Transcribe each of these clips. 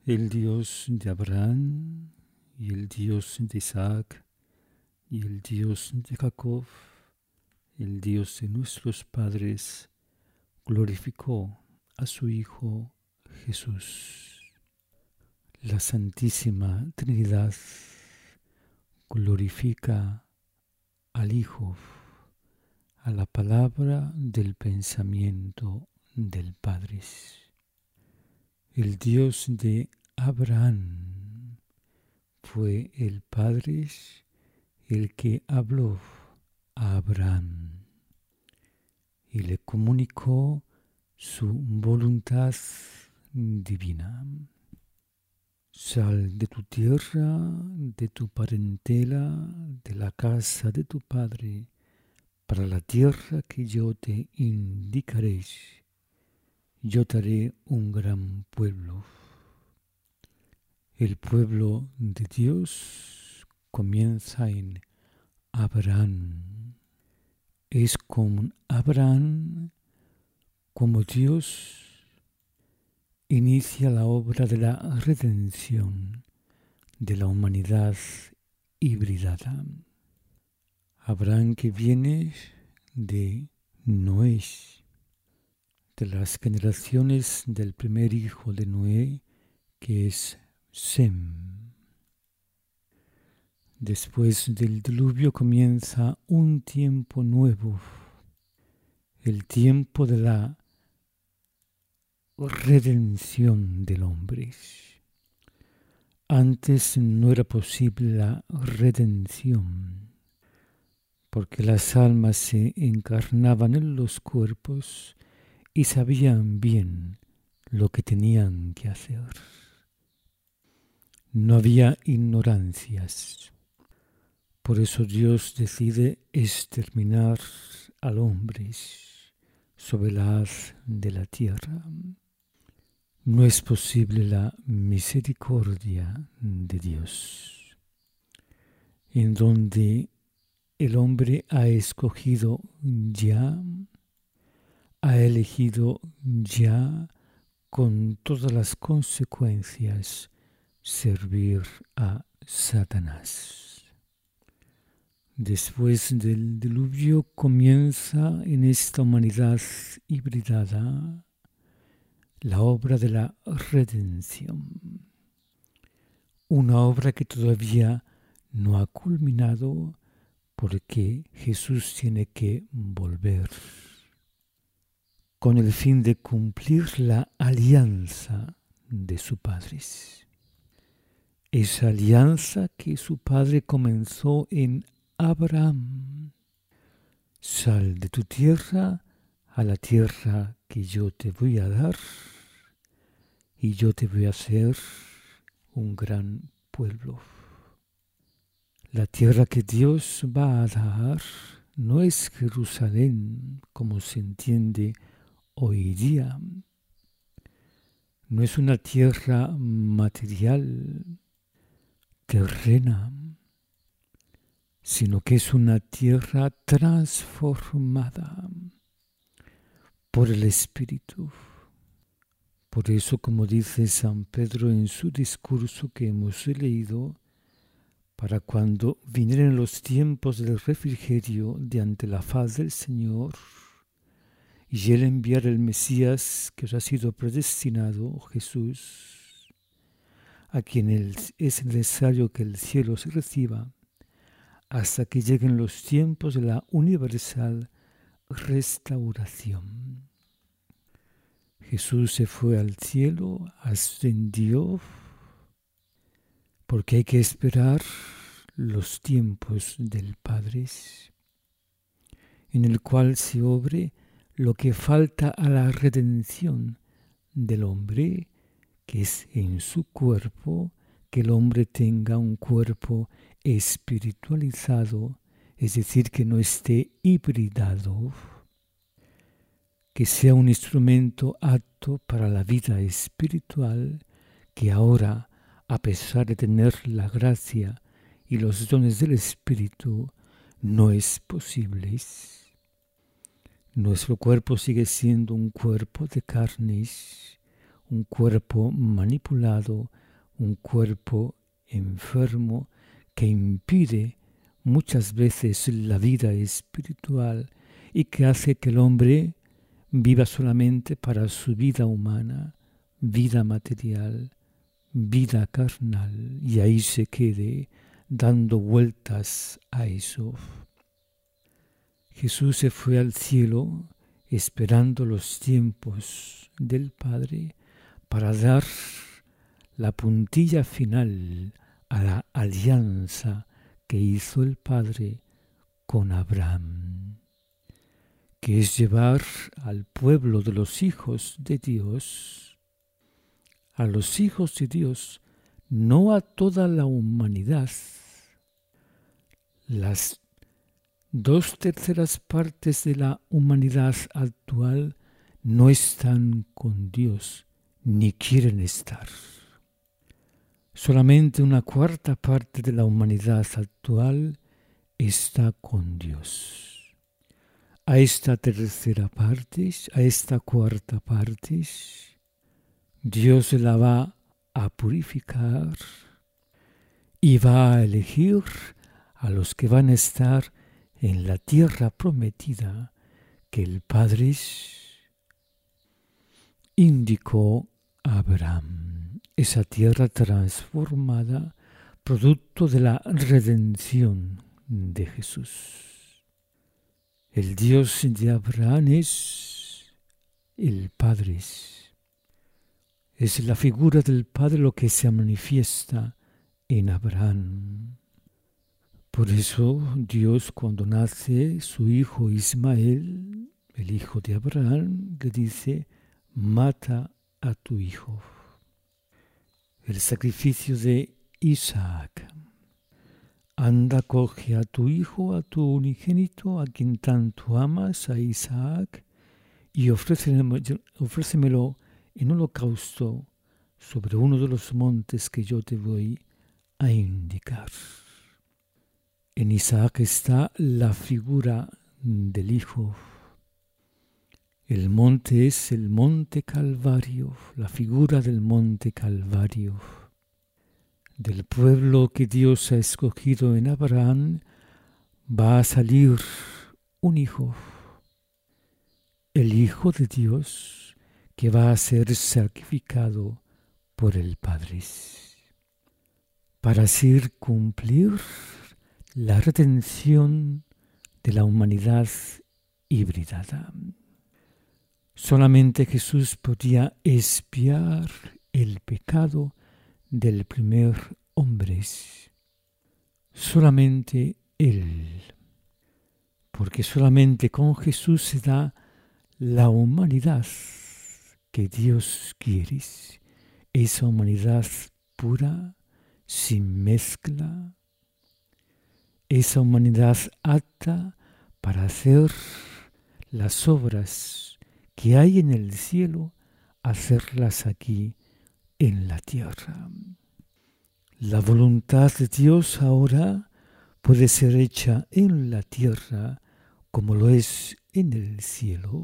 el Dios de Abraham y el Dios de Isaac y el Dios de Jacob, el Dios de nuestros padres, glorificó a su Hijo Jesús. La Santísima Trinidad glorifica al Hijo, a la palabra del pensamiento del Padre. El Dios de Abraham fue el Padre el que habló a Abraham y le comunicó su voluntad divina. Sal de tu tierra, de tu parentela, de la casa de tu padre, para la tierra que yo te indicaré. Yo te haré un gran pueblo. El pueblo de Dios comienza en Abraham. Es con Abraham como Dios inicia la obra de la redención de la humanidad hibridada. Abraham que viene de Noé, de las generaciones del primer hijo de Noé, que es Sem. Después del diluvio comienza un tiempo nuevo, el tiempo de la redención del hombre. Antes no era posible la redención, porque las almas se encarnaban en los cuerpos y sabían bien lo que tenían que hacer. No había ignorancias. Por eso Dios decide exterminar al hombre sobre la haz de la tierra. No es posible la misericordia de Dios, en donde el hombre ha escogido ya, ha elegido ya con todas las consecuencias servir a Satanás. Después del diluvio comienza en esta humanidad hibridada la obra de la redención. Una obra que todavía no ha culminado porque Jesús tiene que volver con el fin de cumplir la alianza de su Padre. Esa alianza que su Padre comenzó en Abraham. Sal de tu tierra a la tierra que yo te voy a dar y yo te voy a hacer un gran pueblo. La tierra que Dios va a dar no es Jerusalén como se entiende hoy día. No es una tierra material, terrena, sino que es una tierra transformada por el Espíritu. Por eso, como dice San Pedro en su discurso que hemos leído, para cuando vinieren los tiempos del refrigerio de ante la faz del Señor, y Él enviar el Mesías que os ha sido predestinado, Jesús, a quien es necesario que el cielo se reciba, hasta que lleguen los tiempos de la universal restauración. Jesús se fue al cielo, ascendió, porque hay que esperar los tiempos del Padre, en el cual se obre lo que falta a la redención del hombre, que es en su cuerpo, que el hombre tenga un cuerpo espiritualizado, es decir, que no esté hibridado, que sea un instrumento apto para la vida espiritual, que ahora, a pesar de tener la gracia y los dones del Espíritu, no es posible. Nuestro cuerpo sigue siendo un cuerpo de carnes, un cuerpo manipulado, un cuerpo enfermo que impide muchas veces la vida espiritual y que hace que el hombre viva solamente para su vida humana, vida material, vida carnal, y ahí se quede dando vueltas a eso. Jesús se fue al cielo esperando los tiempos del Padre para dar la puntilla final a la alianza que hizo el Padre con Abraham, que es llevar al pueblo de los hijos de Dios, a los hijos de Dios, no a toda la humanidad. Las 2/3 partes de la humanidad actual no están con Dios, ni quieren estar. Solamente 1/4 parte de la humanidad actual está con Dios. A esta 1/3 parte, a esta 1/4 parte, Dios la va a purificar y va a elegir a los que van a estar en la tierra prometida que el Padre indicó a Abraham. Esa tierra transformada, producto de la redención de Jesús. El Dios de Abraham es el Padre. Es la figura del Padre lo que se manifiesta en Abraham. Por eso Dios, cuando nace su hijo Ismael, el hijo de Abraham, le dice: mata a tu hijo. El sacrificio de Isaac. Anda, coge a tu hijo, a tu unigénito, a quien tanto amas, a Isaac, y ofrécemelo en holocausto sobre uno de los montes que yo te voy a indicar. En Isaac está la figura del Hijo. El monte es el monte Calvario, la figura del monte Calvario. Del pueblo que Dios ha escogido en Abraham va a salir un hijo, el Hijo de Dios, que va a ser sacrificado por el Padre, para así cumplir la redención de la humanidad híbrida. Solamente Jesús podía expiar el pecado del primer hombre. Solamente Él. Porque solamente con Jesús se da la humanidad que Dios quiere. Esa humanidad pura, sin mezcla. Esa humanidad apta para hacer las obras que hay en el cielo, hacerlas aquí en la tierra. La voluntad de Dios ahora puede ser hecha en la tierra como lo es en el cielo.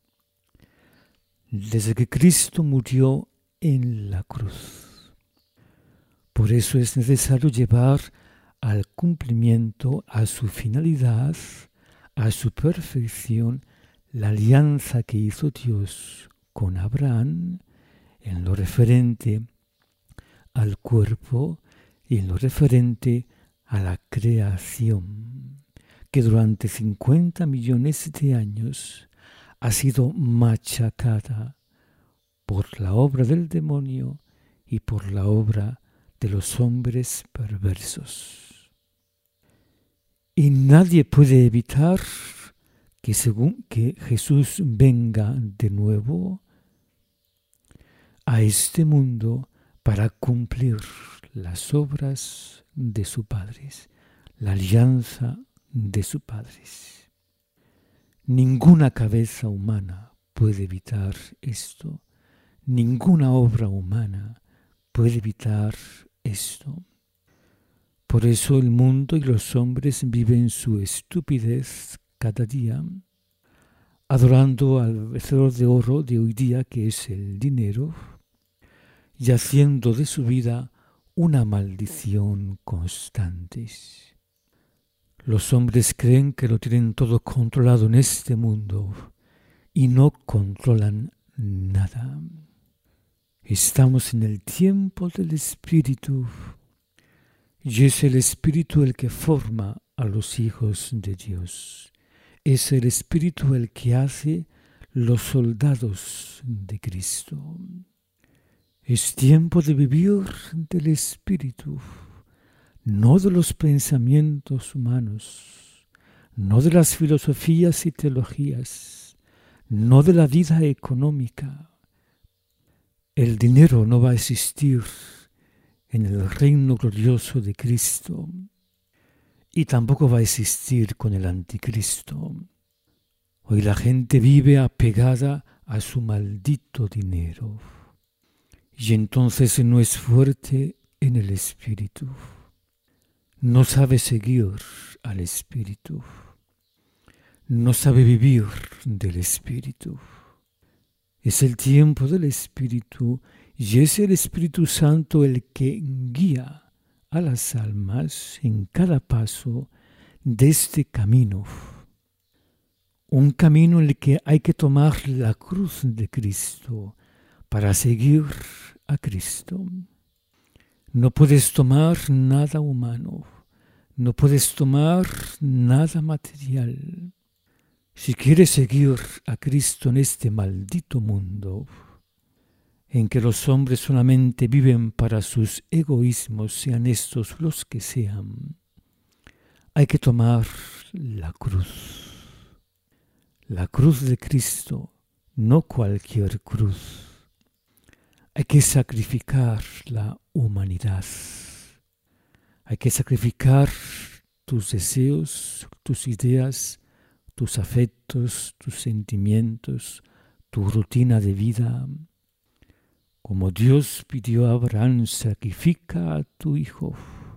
Desde que Cristo murió en la cruz. Por eso es necesario llevar al cumplimiento, a su finalidad, a su perfección, la alianza que hizo Dios con Abraham en lo referente al cuerpo y en lo referente a la creación, que durante 50 millones de años ha sido machacada por la obra del demonio y por la obra de los hombres perversos. Y nadie puede evitar que según que Jesús venga de nuevo a este mundo para cumplir las obras de su Padre, la alianza de su Padre. Ninguna cabeza humana puede evitar esto, ninguna obra humana puede evitar esto. Por eso el mundo y los hombres viven su estupidez cada día, adorando al becerro de oro de hoy día, que es el dinero, y haciendo de su vida una maldición constante. Los hombres creen que lo tienen todo controlado en este mundo y no controlan nada. Estamos en el tiempo del Espíritu y es el Espíritu el que forma a los hijos de Dios. Es el Espíritu el que hace los soldados de Cristo. Es tiempo de vivir del Espíritu, no de los pensamientos humanos, no de las filosofías y teologías, no de la vida económica. El dinero no va a existir en el reino glorioso de Cristo y tampoco va a existir con el anticristo. Hoy la gente vive apegada a su maldito dinero y entonces no es fuerte en el Espíritu. No sabe seguir al Espíritu. No sabe vivir del Espíritu. Es el tiempo del Espíritu y es el Espíritu Santo el que guía a las almas en cada paso de este camino. Un camino en el que hay que tomar la cruz de Cristo para seguir a Cristo. No puedes tomar nada humano, no puedes tomar nada material. Si quieres seguir a Cristo en este maldito mundo, en que los hombres solamente viven para sus egoísmos, sean estos los que sean, hay que tomar la cruz. La cruz de Cristo, no cualquier cruz. Hay que sacrificar la humanidad. Hay que sacrificar tus deseos, tus ideas, tus afectos, tus sentimientos, tu rutina de vida. Como Dios pidió a Abraham, sacrifica a tu hijo,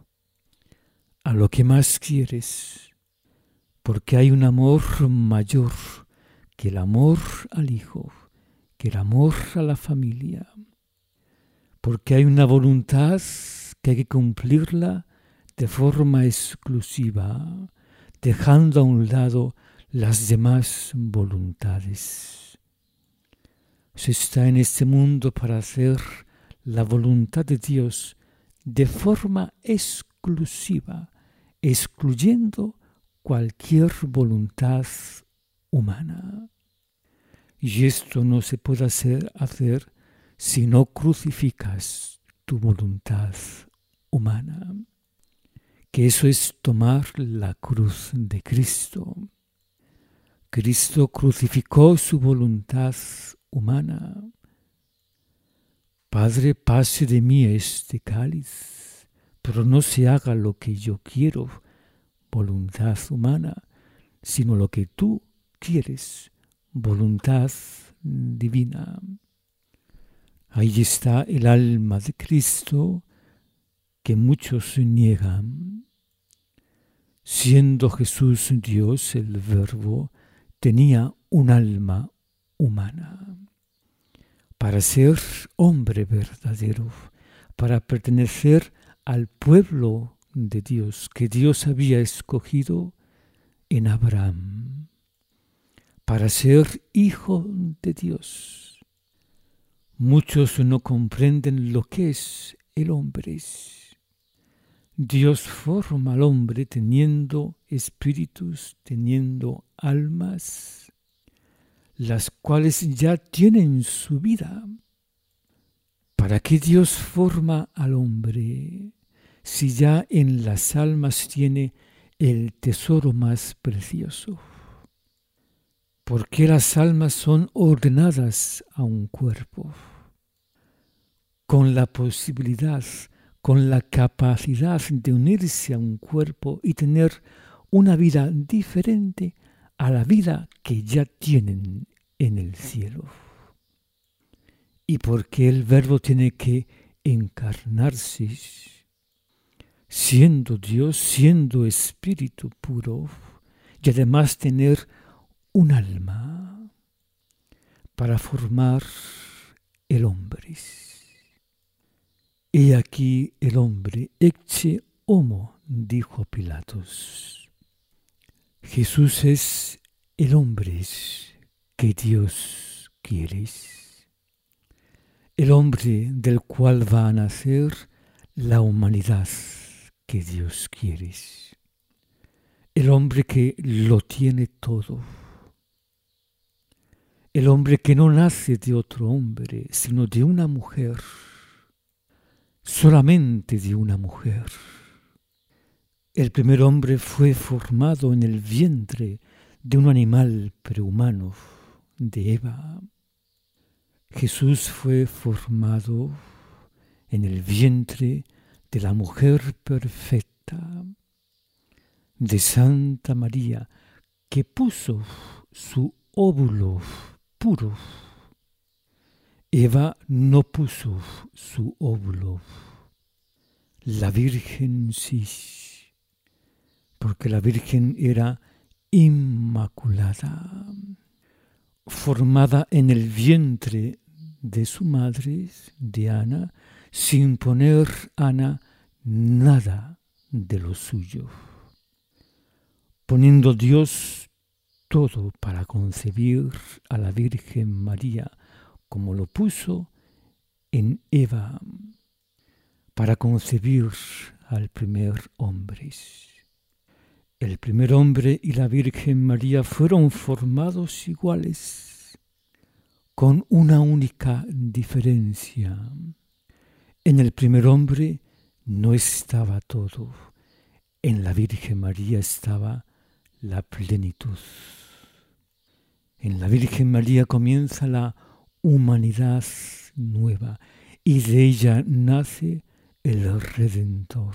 a lo que más quieres, porque hay un amor mayor que el amor al hijo, que el amor a la familia, porque hay una voluntad que hay que cumplirla de forma exclusiva, dejando a un lado las demás voluntades. Se está en este mundo para hacer la voluntad de Dios de forma exclusiva, excluyendo cualquier voluntad humana. Y esto no se puede hacer si no crucificas tu voluntad humana, que eso es tomar la cruz de Cristo. Cristo crucificó su voluntad humana. Padre, pase de mí este cáliz, pero no se haga lo que yo quiero, voluntad humana, sino lo que tú quieres, voluntad divina. Ahí está el alma de Cristo que muchos niegan. Siendo Jesús Dios, el Verbo, tenía un alma humana. Para ser hombre verdadero, para pertenecer al pueblo de Dios que Dios había escogido en Abraham, para ser hijo de Dios. Muchos no comprenden lo que es el hombre. Dios forma al hombre teniendo espíritus, teniendo almas, las cuales ya tienen su vida. ¿Para qué Dios forma al hombre si ya en las almas tiene el tesoro más precioso? ¿Por qué las almas son ordenadas a un cuerpo? Con la posibilidad, con la capacidad de unirse a un cuerpo y tener una vida diferente a la vida que ya tienen en el cielo. ¿Y por qué el Verbo tiene que encarnarse, siendo Dios, siendo espíritu puro, y además tener un alma para formar el hombre? He aquí el hombre, ecce homo, dijo Pilatos. Jesús es el hombre que Dios quiere, el hombre del cual va a nacer la humanidad que Dios quiere, el hombre que lo tiene todo, el hombre que no nace de otro hombre, sino de una mujer, solamente de una mujer. El primer hombre fue formado en el vientre de un animal prehumano, de Eva. Jesús fue formado en el vientre de la mujer perfecta, de Santa María, que puso su óvulo puro. Eva no puso su óvulo. La Virgen sí, porque la Virgen era inmaculada, formada en el vientre de su madre, de Ana, sin poner Ana nada de lo suyo, poniendo Dios todo para concebir a la Virgen María, como lo puso en Eva, para concebir al primer hombre. El primer hombre y la Virgen María fueron formados iguales, con una única diferencia. En el primer hombre no estaba todo, en la Virgen María estaba la plenitud. En la Virgen María comienza la humanidad nueva y de ella nace el Redentor,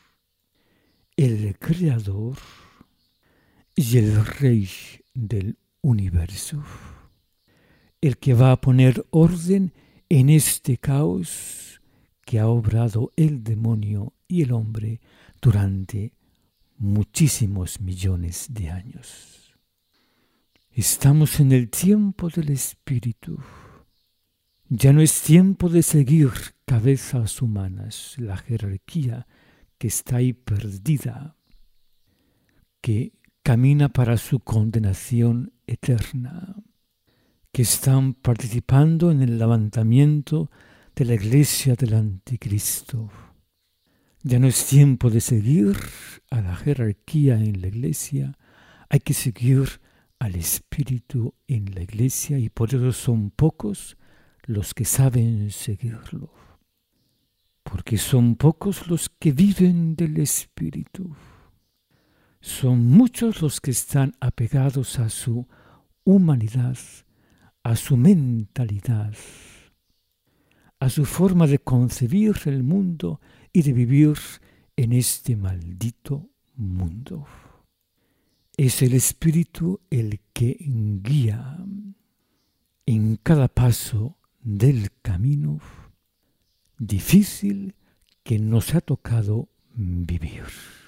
el Creador y el Rey del universo, el que va a poner orden en este caos que ha obrado el demonio y el hombre durante muchísimos millones de años. Estamos en el tiempo del Espíritu. Ya no es tiempo de seguir cabezas humanas, la jerarquía que está ahí perdida, que camina para su condenación eterna, que están participando en el levantamiento de la iglesia del anticristo. Ya no es tiempo de seguir a la jerarquía en la iglesia, hay que seguir al Espíritu en la iglesia y por eso son pocos los que saben seguirlo, porque son pocos los que viven del Espíritu. Son muchos los que están apegados a su humanidad, a su mentalidad, a su forma de concebir el mundo y de vivir en este maldito mundo. Es el Espíritu el que guía en cada paso del camino difícil que nos ha tocado vivir.